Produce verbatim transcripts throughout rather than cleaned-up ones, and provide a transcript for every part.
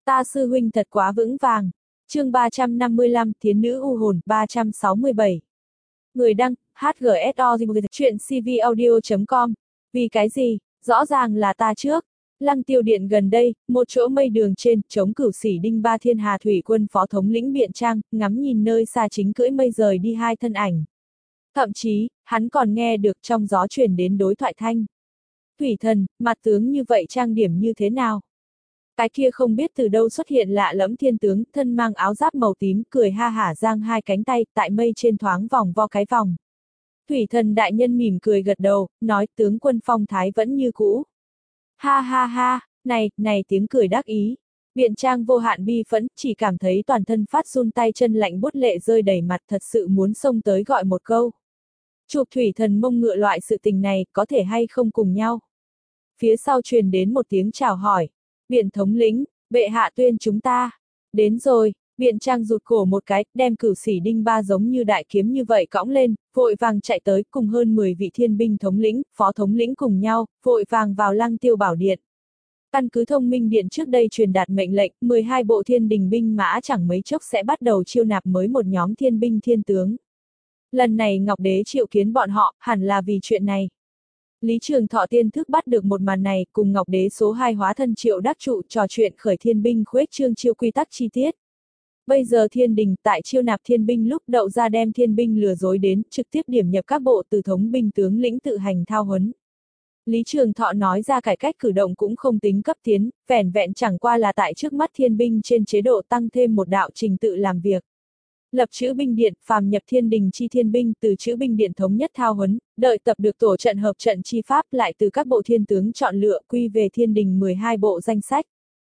Ta sư huynh thật quá vững vàng. Chương ba trăm năm mươi lăm, Thiến nữ u hồn, ba trăm sáu mươi bảy. Người đăng, hát giê ét o chuyện cvaudio chấm com. Vì cái gì? Rõ ràng là ta trước. Lăng Tiêu Điện gần đây, một chỗ mây đường trên, chống cửu sĩ đinh ba thiên hà thủy quân phó thống lĩnh Biện Trang, ngắm nhìn nơi xa chính cưỡi mây rời đi hai thân ảnh. Thậm chí, hắn còn nghe được trong gió truyền đến đối thoại thanh. Thủy thần, mặt tướng như vậy trang điểm như thế nào? Cái kia không biết từ đâu xuất hiện lạ lẫm thiên tướng, thân mang áo giáp màu tím, cười ha hả giang hai cánh tay, tại mây trên thoáng vòng vo cái vòng. Thủy thần đại nhân mỉm cười gật đầu, nói tướng quân phong thái vẫn như cũ. Ha ha ha, này, này tiếng cười đắc ý. Biện Trang vô hạn bi phẫn, chỉ cảm thấy toàn thân phát run, tay chân lạnh buốt, lệ rơi đầy mặt, thật sự muốn xông tới gọi một câu. Chụp thủy thần mông ngựa loại sự tình này, có thể hay không cùng nhau? Phía sau truyền đến một tiếng chào hỏi. Biện thống lĩnh, bệ hạ tuyên chúng ta. Đến rồi, Biện Trang rụt cổ một cái, đem cửu sĩ đinh ba giống như đại kiếm như vậy cõng lên, vội vàng chạy tới, cùng hơn mười vị thiên binh thống lĩnh, phó thống lĩnh cùng nhau, vội vàng vào Lăng Tiêu Bảo Điện. Căn cứ Thông Minh Điện trước đây truyền đạt mệnh lệnh, mười hai bộ thiên đình binh mã chẳng mấy chốc sẽ bắt đầu chiêu nạp mới một nhóm thiên binh thiên tướng. Lần này Ngọc Đế triệu kiến bọn họ, hẳn là vì chuyện này. Lý Trường Thọ tiên thức bắt được một màn này, cùng Ngọc Đế số hai hóa thân Triệu Đắc Trụ trò chuyện khởi thiên binh khuếch trương chiêu quy tắc chi tiết. Bây giờ thiên đình tại chiêu nạp thiên binh lúc đậu ra đem thiên binh lừa dối đến, trực tiếp điểm nhập các bộ từ thống binh tướng lĩnh tự hành thao huấn. Lý Trường Thọ nói ra cải cách cử động cũng không tính cấp tiến, vẻn vẹn chẳng qua là tại trước mắt thiên binh trên chế độ tăng thêm một đạo trình tự làm việc. Lập chữ binh điện, phàm nhập thiên đình chi thiên binh, từ chữ binh điện thống nhất thao huấn, đợi tập được tổ trận hợp trận chi pháp, lại từ các bộ thiên tướng chọn lựa quy về thiên đình mười hai bộ danh sách.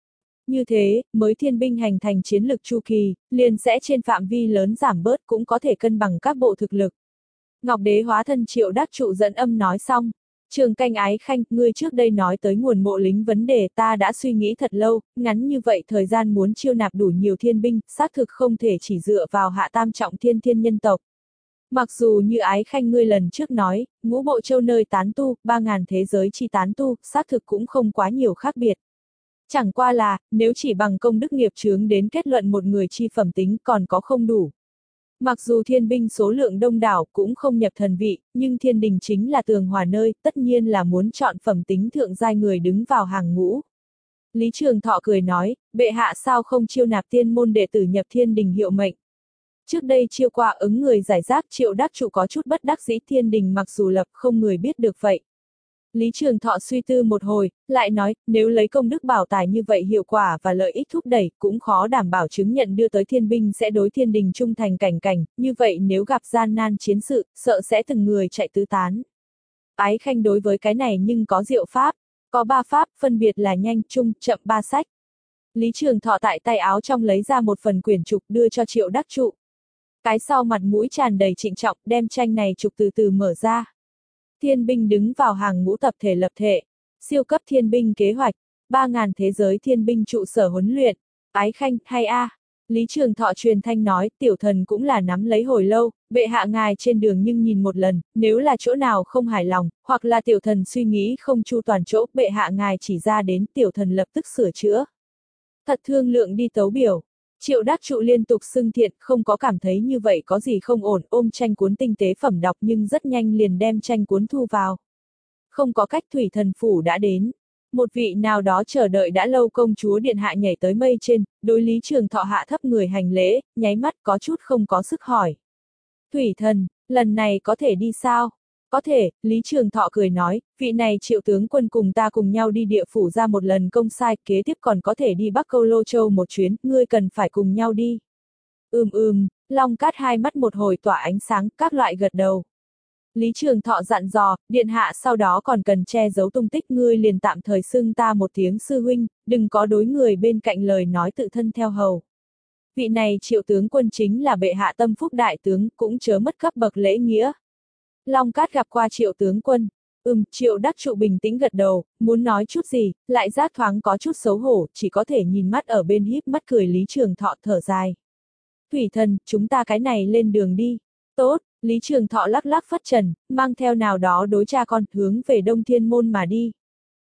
Như thế, mới thiên binh hành thành chiến lực chu kỳ, liền sẽ trên phạm vi lớn giảm bớt, cũng có thể cân bằng các bộ thực lực. Ngọc Đế hóa thân Triệu Đắc Trụ dẫn âm nói xong. Trường Canh Ái Khanh, ngươi trước đây nói tới nguồn mộ lính vấn đề, ta đã suy nghĩ thật lâu, ngắn như vậy thời gian muốn chiêu nạp đủ nhiều thiên binh, xác thực không thể chỉ dựa vào hạ tam trọng thiên thiên nhân tộc. Mặc dù như Ái Khanh ngươi lần trước nói, ngũ bộ châu nơi tán tu, ba ngàn thế giới chi tán tu, xác thực cũng không quá nhiều khác biệt. Chẳng qua là, nếu chỉ bằng công đức nghiệp chướng đến kết luận một người chi phẩm tính còn có không đủ. Mặc dù thiên binh số lượng đông đảo cũng không nhập thần vị, nhưng thiên đình chính là tường hòa nơi, tất nhiên là muốn chọn phẩm tính thượng giai người đứng vào hàng ngũ. Lý Trường Thọ cười nói, bệ hạ sao không chiêu nạp tiên môn đệ tử nhập thiên đình hiệu mệnh. Trước đây chiêu qua ứng người giải rác, Triệu Đắc Trụ có chút bất đắc dĩ, thiên đình mặc dù lập không người biết được vậy. Lý Trường Thọ suy tư một hồi, lại nói, nếu lấy công đức bảo tài như vậy hiệu quả và lợi ích thúc đẩy, cũng khó đảm bảo chứng nhận đưa tới thiên binh sẽ đối thiên đình trung thành cảnh cảnh, như vậy nếu gặp gian nan chiến sự, sợ sẽ từng người chạy tứ tán. Ái Khanh đối với cái này nhưng có diệu pháp, có ba pháp, phân biệt là nhanh, trung, chậm ba sách. Lý Trường Thọ tại tay áo trong lấy ra một phần quyển trục đưa cho Triệu Đắc Trụ. Cái sau mặt mũi tràn đầy trịnh trọng, đem tranh này trục từ từ mở ra. Thiên binh đứng vào hàng ngũ tập thể lập thể, siêu cấp thiên binh kế hoạch, ba ngàn thế giới thiên binh trụ sở huấn luyện, Ái Khanh, hay a. À. Lý Trường Thọ truyền thanh nói, tiểu thần cũng là nắm lấy hồi lâu, bệ hạ ngài trên đường nhưng nhìn một lần, nếu là chỗ nào không hài lòng, hoặc là tiểu thần suy nghĩ không chu toàn chỗ, bệ hạ ngài chỉ ra đến, tiểu thần lập tức sửa chữa. Thật thương lượng đi tấu biểu. Triệu Đắc Trụ liên tục xưng thiện, không có cảm thấy như vậy có gì không ổn, ôm tranh cuốn tinh tế phẩm đọc nhưng rất nhanh liền đem tranh cuốn thu vào. Không có cách, thủy thần phủ đã đến. Một vị nào đó chờ đợi đã lâu công chúa điện hạ nhảy tới mây trên, đối Lý Trường Thọ hạ thấp người hành lễ, nháy mắt có chút không có sức hỏi. Thủy thần, lần này có thể đi sao? Có thể, Lý Trường Thọ cười nói, vị này Triệu tướng quân cùng ta cùng nhau đi địa phủ ra một lần công sai, kế tiếp còn có thể đi Bắc Câu Lô Châu một chuyến, ngươi cần phải cùng nhau đi. Ừm ừm, Long Cát hai mắt một hồi tỏa ánh sáng, các loại gật đầu. Lý Trường Thọ dặn dò, điện hạ sau đó còn cần che giấu tung tích, ngươi liền tạm thời xưng ta một tiếng sư huynh, đừng có đối người bên cạnh lời nói tự thân theo hầu. Vị này Triệu tướng quân chính là bệ hạ tâm phúc đại tướng, cũng chớ mất cấp bậc lễ nghĩa. Long Cát gặp qua Triệu tướng quân. Ừm, Triệu Đắc Trụ bình tĩnh gật đầu, muốn nói chút gì, lại giác thoáng có chút xấu hổ, chỉ có thể nhìn mắt ở bên híp mắt cười Lý Trường Thọ thở dài. Thủy thần, chúng ta cái này lên đường đi. Tốt, Lý Trường Thọ lắc lắc phất trần, mang theo nào đó đối cha con hướng về Đông Thiên Môn mà đi.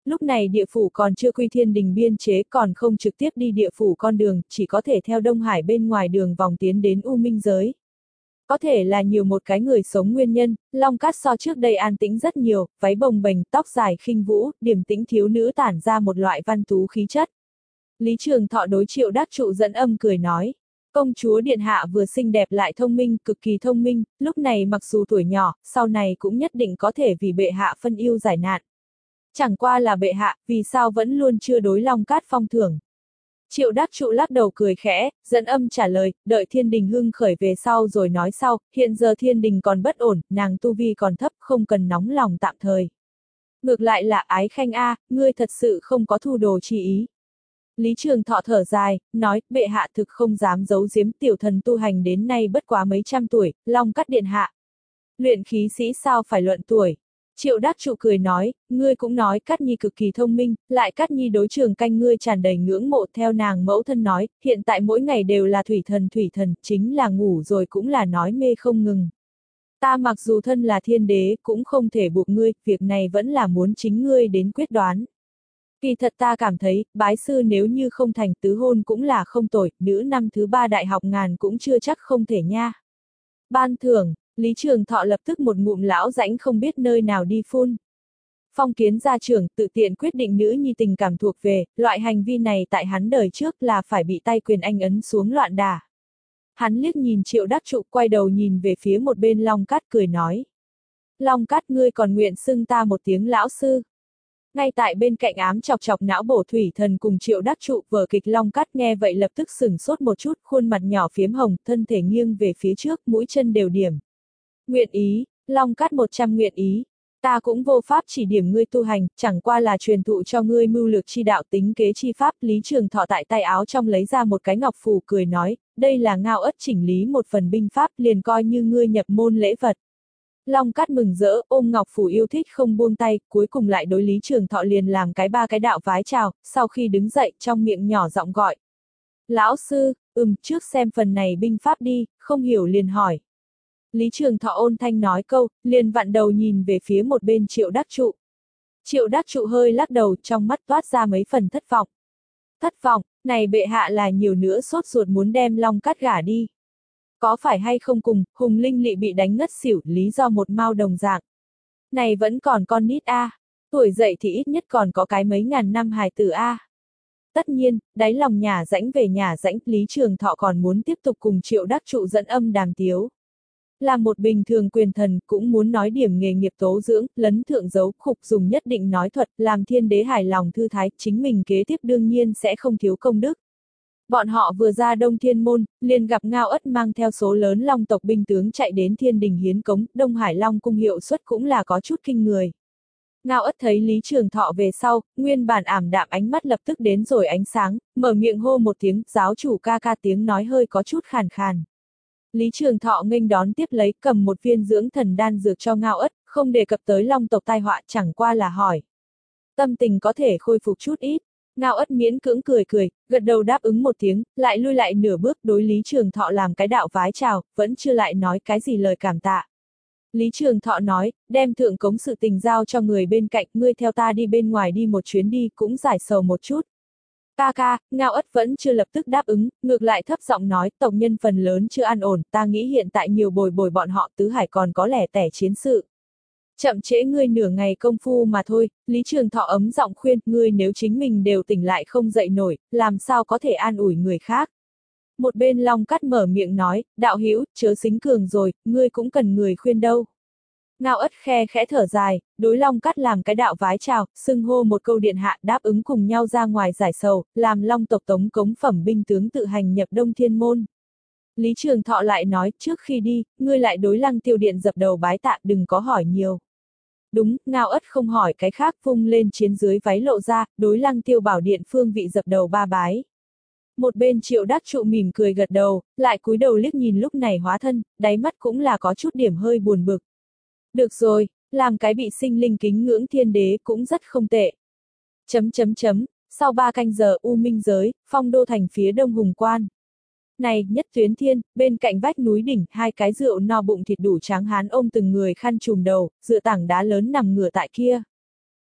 Lúc này địa phủ còn chưa quy thiên đình biên chế, còn không trực tiếp đi địa phủ con đường, chỉ có thể theo Đông Hải bên ngoài đường vòng tiến đến U Minh giới. Có thể là nhiều một cái người sống nguyên nhân, Long Cát so trước đây an tĩnh rất nhiều, váy bồng bềnh, tóc dài khinh vũ, điềm tĩnh thiếu nữ tản ra một loại văn tú khí chất. Lý Trường Thọ đối Triệu Đắc Trụ dẫn âm cười nói, công chúa điện hạ vừa xinh đẹp lại thông minh, cực kỳ thông minh, lúc này mặc dù tuổi nhỏ, sau này cũng nhất định có thể vì bệ hạ phân ưu giải nạn. Chẳng qua là bệ hạ, vì sao vẫn luôn chưa đối Long Cát phong thưởng. Triệu Đắc Trụ lắc đầu cười khẽ, dẫn âm trả lời, đợi thiên đình hưng khởi về sau rồi nói sau, hiện giờ thiên đình còn bất ổn, nàng tu vi còn thấp, không cần nóng lòng tạm thời. Ngược lại là Ái Khanh a, ngươi thật sự không có thu đồ chi ý. Lý Trường Thọ thở dài, nói, bệ hạ thực không dám giấu giếm, tiểu thần tu hành đến nay bất quá mấy trăm tuổi, Long Cát điện hạ. Luyện khí sĩ sao phải luận tuổi. Triệu Đắc Trụ cười nói, ngươi cũng nói Cát Nhi cực kỳ thông minh, lại Cát Nhi đối Trường Canh ngươi tràn đầy ngưỡng mộ, theo nàng mẫu thân nói, hiện tại mỗi ngày đều là thủy thần thủy thần, chính là ngủ rồi cũng là nói mê không ngừng. Ta mặc dù thân là thiên đế, cũng không thể buộc ngươi, việc này vẫn là muốn chính ngươi đến quyết đoán. Kỳ thật ta cảm thấy, bái sư nếu như không thành tứ hôn cũng là không tồi, nữ năm thứ ba đại học ngàn cũng chưa chắc không thể nha. Ban thưởng, Lý Trường Thọ lập tức một ngụm lão rãnh không biết nơi nào đi phun. Phong Kiến gia trưởng tự tiện quyết định nữ nhi tình cảm thuộc về, loại hành vi này tại hắn đời trước là phải bị tay quyền anh ấn xuống loạn đả. Hắn liếc nhìn Triệu Đắc Trụ, quay đầu nhìn về phía một bên Long Cát cười nói. Long Cát, ngươi còn nguyện xưng ta một tiếng lão sư. Ngay tại bên cạnh ám chọc chọc não bổ thủy thần cùng Triệu Đắc Trụ, vở kịch Long Cát nghe vậy lập tức sửng sốt một chút, khuôn mặt nhỏ phiếm hồng, thân thể nghiêng về phía trước, mũi chân đều điểm. Nguyện ý, Long Cát một trăm nguyện ý. Ta cũng vô pháp chỉ điểm ngươi tu hành, chẳng qua là truyền thụ cho ngươi mưu lược chi đạo tính kế chi pháp. Lý Trường Thọ tại tay áo trong lấy ra một cái ngọc phù cười nói, đây là Ngao Ất chỉnh lý một phần binh pháp, liền coi như ngươi nhập môn lễ vật. Long Cát mừng rỡ, ôm ngọc phù yêu thích không buông tay, cuối cùng lại đối Lý Trường Thọ liền làm cái ba cái đạo vái chào, sau khi đứng dậy trong miệng nhỏ giọng gọi. Lão sư, ừm, trước xem phần này binh pháp đi, không hiểu liền hỏi. Lý Trường Thọ ôn thanh nói câu, liền vặn đầu nhìn về phía một bên Triệu Đắc Trụ. Triệu Đắc Trụ hơi lắc đầu, trong mắt toát ra mấy phần thất vọng. Thất vọng, này bệ hạ là nhiều nữa sốt ruột muốn đem Long Cát gả đi. Có phải hay không cùng, Hùng Linh Lị bị đánh ngất xỉu, lý do một mao đồng dạng. Này vẫn còn con nít a, à. Tuổi dậy thì ít nhất còn có cái mấy ngàn năm hài tử a. À. Tất nhiên, đáy lòng nhà rãnh về nhà rãnh, Lý Trường Thọ còn muốn tiếp tục cùng Triệu Đắc Trụ dẫn âm đàm tiếu. Là một bình thường quyền thần, cũng muốn nói điểm nghề nghiệp tố dưỡng, lấn thượng dấu, khục dùng nhất định nói thuật, làm thiên đế hài lòng thư thái, chính mình kế tiếp đương nhiên sẽ không thiếu công đức. Bọn họ vừa ra Đông Thiên Môn, liền gặp Ngao Ất mang theo số lớn Long tộc binh tướng chạy đến thiên đình hiến cống, Đông Hải Long cung hiệu suất cũng là có chút kinh người. Ngao Ất thấy Lý Trường Thọ về sau, nguyên bản ảm đạm ánh mắt lập tức đến rồi ánh sáng, mở miệng hô một tiếng, giáo chủ ca ca tiếng nói hơi có chút khàn khàn. Lý Trường Thọ nghênh đón tiếp lấy, cầm một viên dưỡng thần đan dược cho Ngao Ất, không đề cập tới Long tộc tai họa, chẳng qua là hỏi. Tâm tình có thể khôi phục chút ít. Ngao Ất miễn cưỡng cười cười, gật đầu đáp ứng một tiếng, lại lui lại nửa bước đối Lý Trường Thọ làm cái đạo vái chào, vẫn chưa lại nói cái gì lời cảm tạ. Lý Trường Thọ nói, đem thượng cống sự tình giao cho người bên cạnh, ngươi theo ta đi bên ngoài đi một chuyến đi, cũng giải sầu một chút. Ca ca, Ngao Ất vẫn chưa lập tức đáp ứng, ngược lại thấp giọng nói, tộc nhân phần lớn chưa an ổn, ta nghĩ hiện tại nhiều bồi bồi bọn họ tứ hải còn có lẻ tẻ chiến sự. Chậm trễ ngươi nửa ngày công phu mà thôi, Lý Trường Thọ ấm giọng khuyên, ngươi nếu chính mình đều tỉnh lại không dậy nổi, làm sao có thể an ủi người khác. Một bên Long Cát mở miệng nói, đạo hữu, chớ xính cường rồi, ngươi cũng cần người khuyên đâu. Ngao Ất khe khẽ thở dài, đối Long Cát làm cái đạo vái chào, xưng hô một câu điện hạ đáp ứng cùng nhau ra ngoài giải sầu, làm Long tộc tống cống phẩm binh tướng tự hành nhập Đông Thiên Môn. Lý Trường Thọ lại nói, trước khi đi, ngươi lại đối Lăng Tiêu Điện dập đầu bái tạ, đừng có hỏi nhiều. Đúng, Ngao Ất không hỏi cái khác, vung lên chiến dưới váy lộ ra, đối Lăng Tiêu Bảo Điện phương vị dập đầu ba bái. Một bên Triệu Đắc Trụ mỉm cười gật đầu, lại cúi đầu liếc nhìn lúc này hóa thân, đáy mắt cũng là có chút điểm hơi buồn bực. Được rồi, làm cái bị sinh linh kính ngưỡng thiên đế cũng rất không tệ. Chấm chấm chấm, sau ba canh giờ U Minh giới, Phong Đô thành phía đông Hùng Quan. Này, Nhất Tuyến Thiên, bên cạnh vách núi đỉnh, hai cái rượu no bụng thịt đủ tráng hán ôm từng người khăn trùm đầu, dựa tảng đá lớn nằm ngửa tại kia.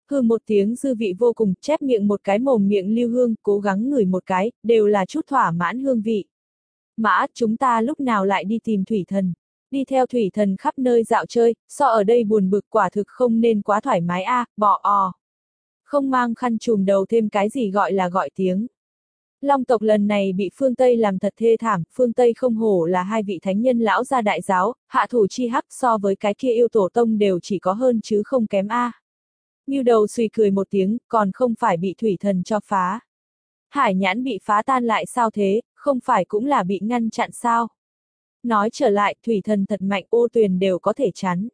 Hừ một tiếng dư vị vô cùng, chép miệng một cái mồm miệng lưu hương, cố gắng ngửi một cái, đều là chút thỏa mãn hương vị. Mã, chúng ta lúc nào lại đi tìm thủy thần? Đi theo thủy thần khắp nơi dạo chơi, so ở đây buồn bực quả thực không nên quá thoải mái a, à, bỏ ò. Không mang khăn trùm đầu thêm cái gì gọi là gọi tiếng. Long tộc lần này bị phương Tây làm thật thê thảm, phương Tây không hổ là hai vị thánh nhân lão gia đại giáo, hạ thủ chi hắc so với cái kia yêu tổ tông đều chỉ có hơn chứ không kém a. À. Ngưu đầu suy cười một tiếng, còn không phải bị thủy thần cho phá. Hải nhãn bị phá tan lại sao thế, không phải cũng là bị ngăn chặn sao? Nói trở lại, thủy thần thật mạnh, ô tuyền đều có thể chắn.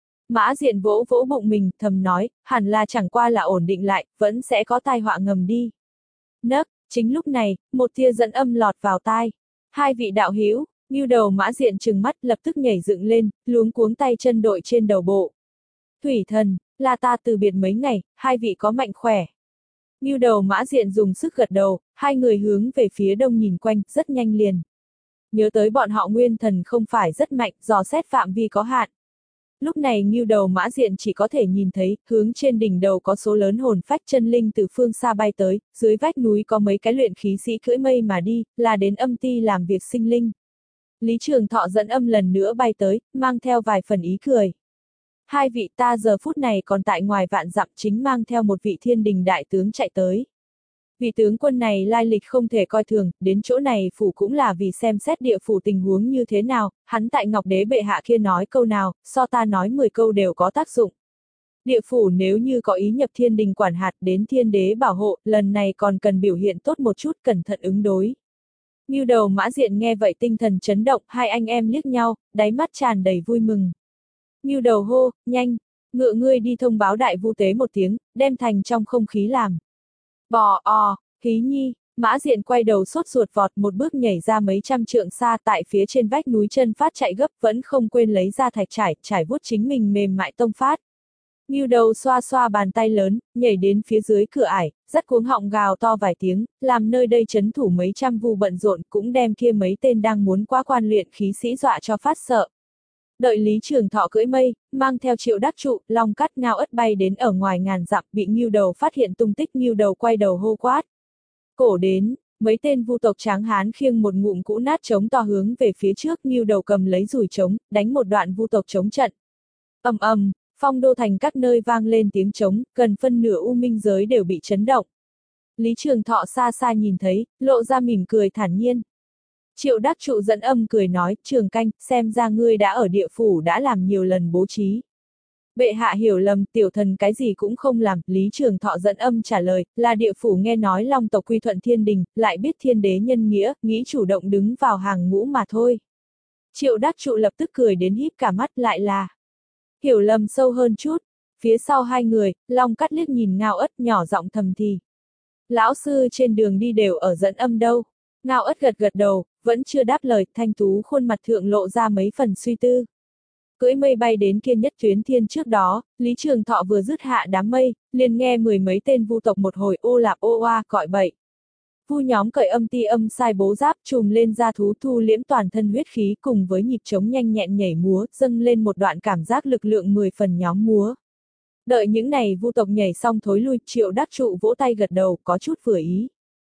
Mã Diện vỗ vỗ bụng mình, thầm nói, hẳn là chẳng qua là ổn định lại, vẫn sẽ có tai họa ngầm đi. Nấc, chính lúc này, một tia dẫn âm lọt vào tai. Hai vị đạo hữu, Ngưu đầu Mã Diện trừng mắt lập tức nhảy dựng lên, luống cuống tay chân đội trên đầu bộ. Thủy thần, là ta từ biệt mấy ngày, hai vị có mạnh khỏe. Ngưu đầu Mã Diện dùng sức gật đầu, hai người hướng về phía đông nhìn quanh, rất nhanh liền. Nhớ tới bọn họ nguyên thần không phải rất mạnh, dò xét phạm vi có hạn. Lúc này Ngưu đầu Mã Diện chỉ có thể nhìn thấy, hướng trên đỉnh đầu có số lớn hồn phách chân linh từ phương xa bay tới, dưới vách núi có mấy cái luyện khí sĩ cưỡi mây mà đi, là đến âm ti làm việc sinh linh. Lý Trường Thọ dẫn âm lần nữa bay tới, mang theo vài phần ý cười. Hai vị ta giờ phút này còn tại ngoài vạn dặm chính mang theo một vị thiên đình đại tướng chạy tới. Vị tướng quân này lai lịch không thể coi thường, đến chỗ này phủ cũng là vì xem xét địa phủ tình huống như thế nào, hắn tại Ngọc Đế bệ hạ kia nói câu nào, so ta nói mười câu đều có tác dụng. Địa phủ nếu như có ý nhập thiên đình quản hạt đến thiên đế bảo hộ, lần này còn cần biểu hiện tốt một chút, cẩn thận ứng đối. Ngưu đầu Mã Diện nghe vậy tinh thần chấn động, hai anh em liếc nhau, đáy mắt tràn đầy vui mừng. Ngưu đầu hô, nhanh, ngựa ngươi đi thông báo đại vu tế một tiếng, đem thành trong không khí làm. Bò o, Hí Nhi, Mã Diện quay đầu sốt ruột vọt một bước nhảy ra mấy trăm trượng xa tại phía trên vách núi chân phát chạy gấp vẫn không quên lấy ra thạch trải, trải vuốt chính mình mềm mại tông phát. Ngưu đầu xoa xoa bàn tay lớn, nhảy đến phía dưới cửa ải, dắt cuống họng gào to vài tiếng, làm nơi đây chấn thủ mấy trăm vu bận rộn cũng đem kia mấy tên đang muốn qua quan luyện khí sĩ dọa cho phát sợ. Đợi Lý Trường Thọ cưỡi mây, mang theo Triệu Đắc Trụ, Long Cắt Ngao Ất bay đến ở ngoài ngàn dặm, bị Ngưu đầu phát hiện tung tích, Ngưu đầu quay đầu hô quát. Cổ đến, mấy tên vu tộc tráng hán khiêng một ngụm cũ nát trống to hướng về phía trước, Ngưu đầu cầm lấy dùi trống, đánh một đoạn vu tộc trống trận. Ầm ầm, phong đô thành các nơi vang lên tiếng trống, gần phân nửa u minh giới đều bị chấn động. Lý Trường Thọ xa xa nhìn thấy, lộ ra mỉm cười thản nhiên. Triệu Đắc Trụ dẫn âm cười nói, Trường Canh, xem ra ngươi đã ở địa phủ đã làm nhiều lần bố trí. Bệ hạ hiểu lầm, tiểu thần cái gì cũng không làm, Lý Trường Thọ dẫn âm trả lời, là địa phủ nghe nói Long tộc quy thuận thiên đình, lại biết thiên đế nhân nghĩa, nghĩ chủ động đứng vào hàng ngũ mà thôi. Triệu Đắc Trụ lập tức cười đến híp cả mắt, lại là hiểu lầm sâu hơn chút. Phía sau hai người, Long Cắt liếc nhìn Ngao Ất nhỏ giọng thầm thì. Lão sư trên đường đi đều ở dẫn âm đâu. Ngao Ất gật gật đầu, vẫn chưa đáp lời, thanh tú khuôn mặt thượng lộ ra mấy phần suy tư. Cưỡi mây bay đến kia nhất tuyến thiên trước đó, Lý Trường Thọ vừa dứt hạ đám mây, liền nghe mười mấy tên vu tộc một hồi ô lạp ô oa gọi bậy. Vu nhóm cởi âm ti âm sai bố giáp trùm lên da thú thu liễm toàn thân huyết khí cùng với nhịp trống nhanh nhẹn nhảy múa, dâng lên một đoạn cảm giác lực lượng mười phần nhóm múa. Đợi những này vu tộc nhảy xong thối lui, Triệu Đắc Trụ vỗ tay gật đầu, có chút vừa ý.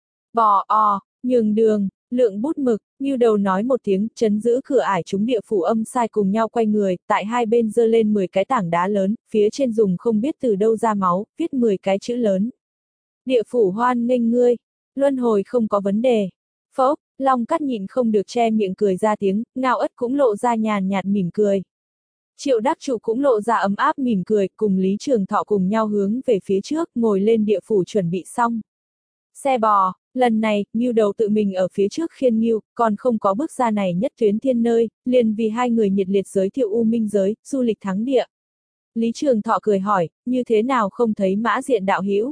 Bò o, nhường đường, lượng bút mực, Ngưu đầu nói một tiếng, chấn giữ cửa ải chúng địa phủ âm sai cùng nhau quay người, tại hai bên giơ lên mười cái tảng đá lớn, phía trên dùng không biết từ đâu ra máu, viết mười cái chữ lớn. Địa phủ hoan nghênh ngươi, luân hồi không có vấn đề. Phốc, Long Cắt nhịn không được che miệng cười ra tiếng, Ngao Ất cũng lộ ra nhàn nhạt mỉm cười. Triệu Đắc Trụ cũng lộ ra ấm áp mỉm cười, cùng Lý Trường Thọ cùng nhau hướng về phía trước, ngồi lên địa phủ chuẩn bị xong. Xe bò, lần này, Ngưu đầu tự mình ở phía trước khiên Ngưu, còn không có bước ra này nhất tuyến thiên nơi, liền vì hai người nhiệt liệt giới thiệu U Minh giới, du lịch thắng địa. Lý Trường Thọ cười hỏi, như thế nào không thấy Mã Diện đạo hữu?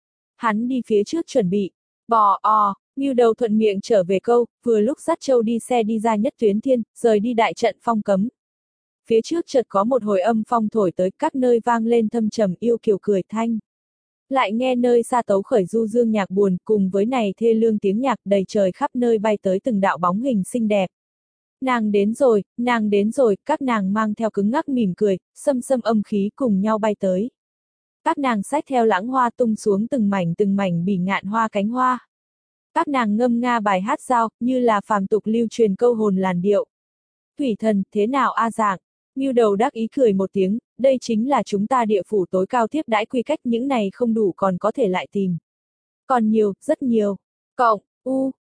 Hắn đi phía trước chuẩn bị. Bò o, Ngưu đầu thuận miệng trở về câu, vừa lúc dắt Châu đi xe đi ra nhất tuyến thiên, rời đi đại trận phong cấm. Phía trước chợt có một hồi âm phong thổi tới, các nơi vang lên thâm trầm yêu kiều cười thanh. Lại nghe nơi xa tấu khởi du dương nhạc buồn, cùng với này thê lương tiếng nhạc đầy trời khắp nơi bay tới từng đạo bóng hình xinh đẹp. Nàng đến rồi, nàng đến rồi, các nàng mang theo cứng ngắc mỉm cười, xâm xâm âm khí cùng nhau bay tới. Các nàng xách theo lãng hoa tung xuống từng mảnh từng mảnh bỉ ngạn hoa cánh hoa. Các nàng ngâm nga bài hát giao, như là phàm tục lưu truyền câu hồn làn điệu. Thủy thần, thế nào a dạng? Ngưu đầu đắc ý cười một tiếng, đây chính là chúng ta địa phủ tối cao tiếp đãi quy cách, những này không đủ còn có thể lại tìm. Còn nhiều, rất nhiều. Cộng, u,